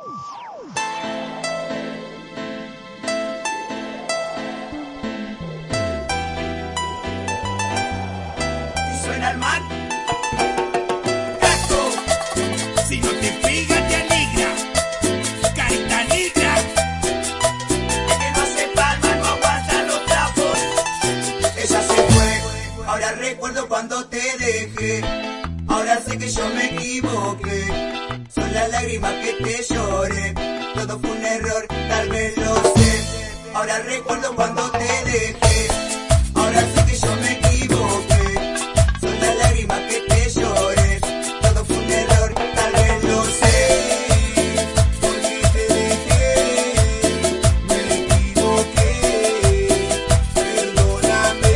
Y suena el man. Gato, si no te pega te alegra. Carita negra, el que no hace palma no aguanta los trapos. Ella se fue, ahora recuerdo cuando te dejé. Ahora sé que yo me equivoqué. Son las lágrimas que te lloré. Todo fue un error, tal vez lo sé. Ahora recuerdo cuando te dejé. Ahora sé que yo me equivoqué. Son las lágrimas que te lloré. Todo fue un error, tal vez lo sé. Porque te dejé, me equivoqué. Perdóname,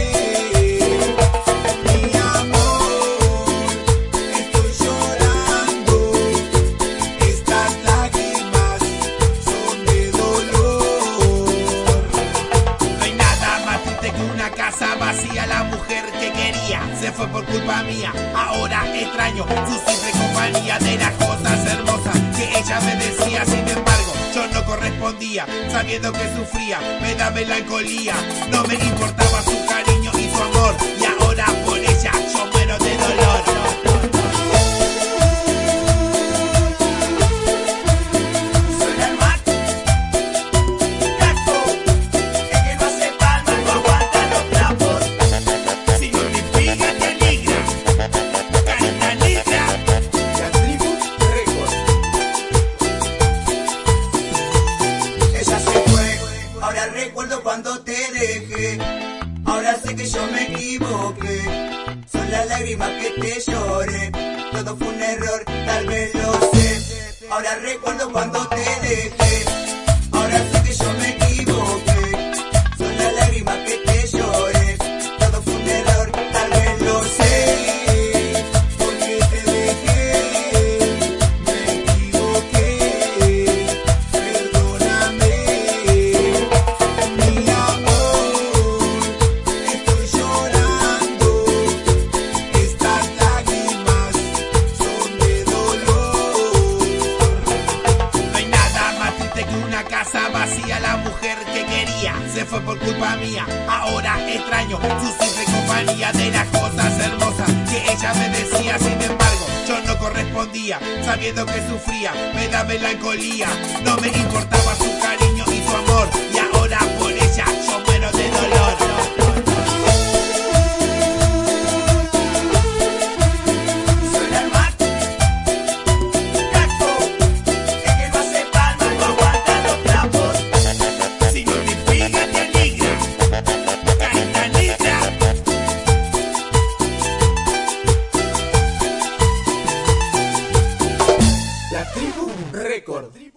mi amor. Estoy llorando. Estas lágrimas son de dolor. No hay nada más triste que una casa vacía. La mujer que quería se fue por culpa mía. Ahora extraño su simple compañía. De las cosas hermosas que ella me decía. Sin embargo, yo no correspondía. Sabiendo que sufría, me da melancolía. No me importaba su cariño y su amor. Y ahora por ella yo muero de dolor. Suena el mar. Gato, el que no hace palma no aguanta los trapos. Si no te pega te alegra. Carita negra, La Tribu Records. Ella se fue, ahora recuerdo cuando te dejé. Ahora sé que yo me equivoqué. Son las lágrimas que te lloré. Todo fue un error, tal vez lo sé. Ahora recuerdo cuando te dejé. Ahora sé que yo me equivoqué. Son las lágrimas que te lloré. Todo fue un error, tal vez lo sé. Porque te dejé, me equivoqué. Perdóname, mi amor. Estoy llorando. Estas lágrimas son de dolor. No hay nada más triste que una casa vacía. La mujer que quería se fue por culpa mía. Ahora extraño su simple compañía. De las cosas hermosas que ella me decía. Sin embargo, yo no correspondía. Sabiendo que sufría, me da melancolía. No me importaba su cariño y su amor. Y ahora por ella yo muero de dolor. Suena el mar. Gato, el que no hace palma no aguanta los trapos. Si no te pega te alegra. Carita negra. La Tribu Record.